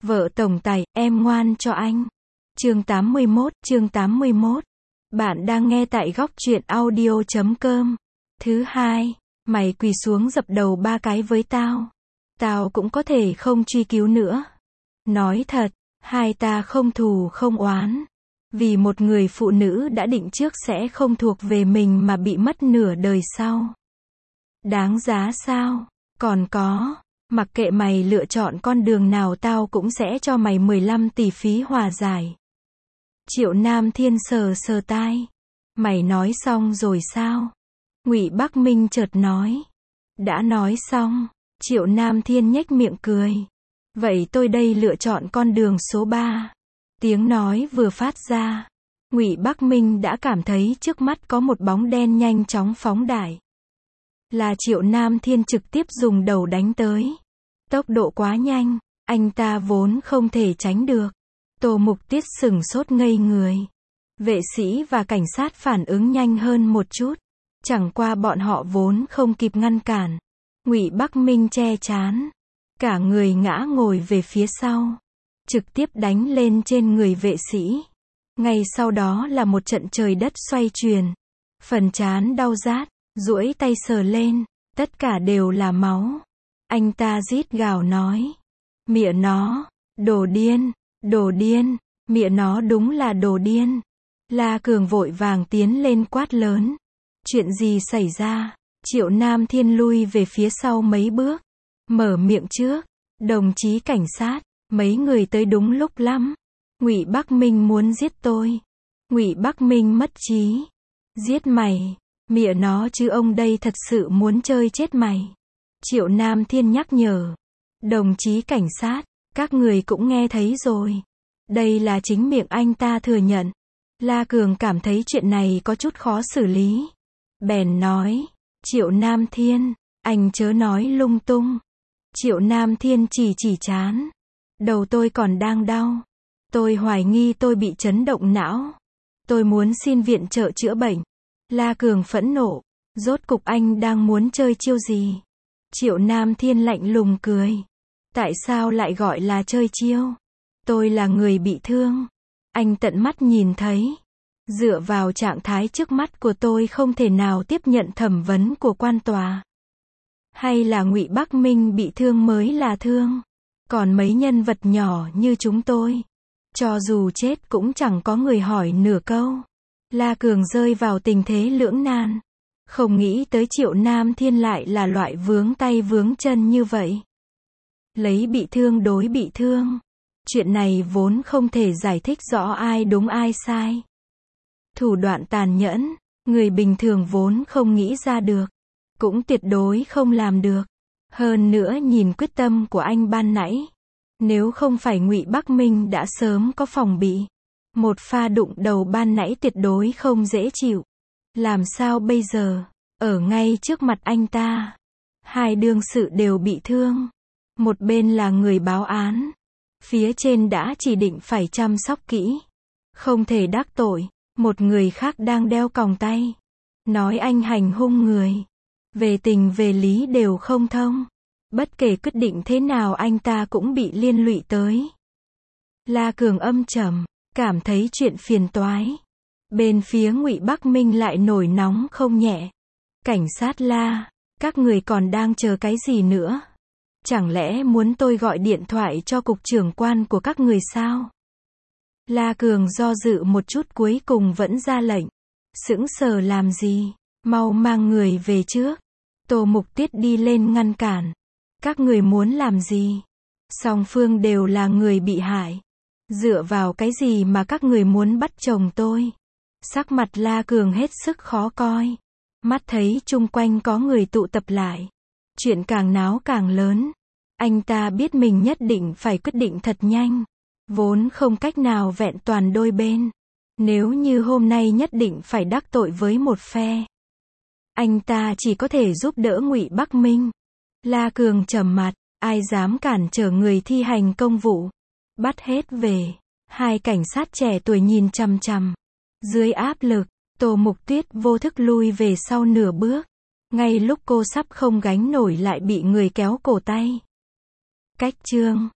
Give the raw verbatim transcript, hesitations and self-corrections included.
Vợ tổng tài, em ngoan cho anh. Chương tám mươi mốt, chương tám mươi mốt. Bạn đang nghe tại góc truyện audio chấm com. Thứ hai, mày quỳ xuống dập đầu ba cái với tao. Tao cũng có thể không truy cứu nữa. Nói thật, hai ta không thù không oán. Vì một người phụ nữ đã định trước sẽ không thuộc về mình mà bị mất nửa đời sau. Đáng giá sao? Còn có, mặc kệ mày lựa chọn con đường nào tao cũng sẽ cho mày mười lăm tỷ phí hòa giải. Triệu Nam Thiên sờ sờ tai. Mày nói xong rồi sao? Ngụy Bắc Minh chợt nói. Đã nói xong. Triệu Nam Thiên nhếch miệng cười. Vậy tôi đây lựa chọn con đường số ba. Tiếng nói vừa phát ra, Ngụy Bắc Minh đã cảm thấy trước mắt có một bóng đen nhanh chóng phóng đại. Là Triệu Nam Thiên trực tiếp dùng đầu đánh tới. Tốc độ quá nhanh, anh ta vốn không thể tránh được. Tô Mục Tiết sửng sốt ngây người. Vệ sĩ và cảnh sát phản ứng nhanh hơn một chút. Chẳng qua bọn họ vốn không kịp ngăn cản. Ngụy Bắc Minh che trán. Cả người ngã ngồi về phía sau. Trực tiếp đánh lên trên người vệ sĩ. Ngay sau đó là một trận trời đất xoay chuyển. Phần trán đau rát, duỗi tay sờ lên, tất cả đều là máu. Anh ta rít gào nói. Mẹ nó, đồ điên, đồ điên, mẹ nó đúng là đồ điên. La Cường vội vàng tiến lên quát lớn. Chuyện gì xảy ra? Triệu Nam Thiên lui về phía sau mấy bước. Mở miệng trước. Đồng chí cảnh sát, mấy người tới đúng lúc lắm. Ngụy Bắc Minh muốn giết tôi. Ngụy Bắc Minh mất trí. Giết mày. Mẹ nó chứ ông đây thật sự muốn chơi chết mày. Triệu Nam Thiên nhắc nhở. Đồng chí cảnh sát, các người cũng nghe thấy rồi. Đây là chính miệng anh ta thừa nhận. La Cường cảm thấy chuyện này có chút khó xử lý. Bèn nói. Triệu Nam Thiên, anh chớ nói lung tung. Triệu Nam Thiên chỉ chỉ trán. Đầu tôi còn đang đau. Tôi hoài nghi tôi bị chấn động não. Tôi muốn xin viện trợ chữa bệnh. La Cường phẫn nộ. Rốt cục anh đang muốn chơi chiêu gì? Triệu Nam Thiên lạnh lùng cười. Tại sao lại gọi là chơi chiêu? Tôi là người bị thương. Anh tận mắt nhìn thấy. Dựa vào trạng thái trước mắt của tôi không thể nào tiếp nhận thẩm vấn của quan tòa. Hay là Ngụy Bắc Minh bị thương mới là thương. Còn mấy nhân vật nhỏ như chúng tôi, cho dù chết cũng chẳng có người hỏi nửa câu. La Cường rơi vào tình thế lưỡng nan. Không nghĩ tới Triệu Nam Thiên lại là loại vướng tay vướng chân như vậy. Lấy bị thương đối bị thương. Chuyện này vốn không thể giải thích rõ ai đúng ai sai. Thủ đoạn tàn nhẫn, người bình thường vốn không nghĩ ra được. Cũng tuyệt đối không làm được. Hơn nữa nhìn quyết tâm của anh ban nãy. Nếu không phải Ngụy Bắc Minh đã sớm có phòng bị. Một pha đụng đầu ban nãy tuyệt đối không dễ chịu. Làm sao bây giờ? Ở ngay trước mặt anh ta. Hai đương sự đều bị thương. Một bên là người báo án. Phía trên đã chỉ định phải chăm sóc kỹ. Không thể đắc tội. Một người khác đang đeo còng tay. Nói anh hành hung người. Về tình về lý đều không thông. Bất kể quyết định thế nào anh ta cũng bị liên lụy tới. La Cường âm trầm, cảm thấy chuyện phiền toái. Bên phía Ngụy Bắc Minh lại nổi nóng không nhẹ. Cảnh sát La, các người còn đang chờ cái gì nữa? Chẳng lẽ muốn tôi gọi điện thoại cho cục trưởng quan của các người sao? La Cường do dự một chút cuối cùng vẫn ra lệnh. Sững sờ làm gì? Mau mang người về trước. Tô Mục Tiết đi lên ngăn cản. Các người muốn làm gì? Song phương đều là người bị hại. Dựa vào cái gì mà các người muốn bắt chồng tôi? Sắc mặt La Cường hết sức khó coi. Mắt thấy chung quanh có người tụ tập lại. Chuyện càng náo càng lớn. Anh ta biết mình nhất định phải quyết định thật nhanh. Vốn không cách nào vẹn toàn đôi bên. Nếu như hôm nay nhất định phải đắc tội với một phe. Anh ta chỉ có thể giúp đỡ Ngụy Bắc Minh. La Cường trầm mặt, ai dám cản trở người thi hành công vụ. Bắt hết về. Hai cảnh sát trẻ tuổi nhìn chằm chằm. Dưới áp lực, Tô Mục Tuyết vô thức lui về sau nửa bước. Ngay lúc cô sắp không gánh nổi lại bị người kéo cổ tay. Cách chương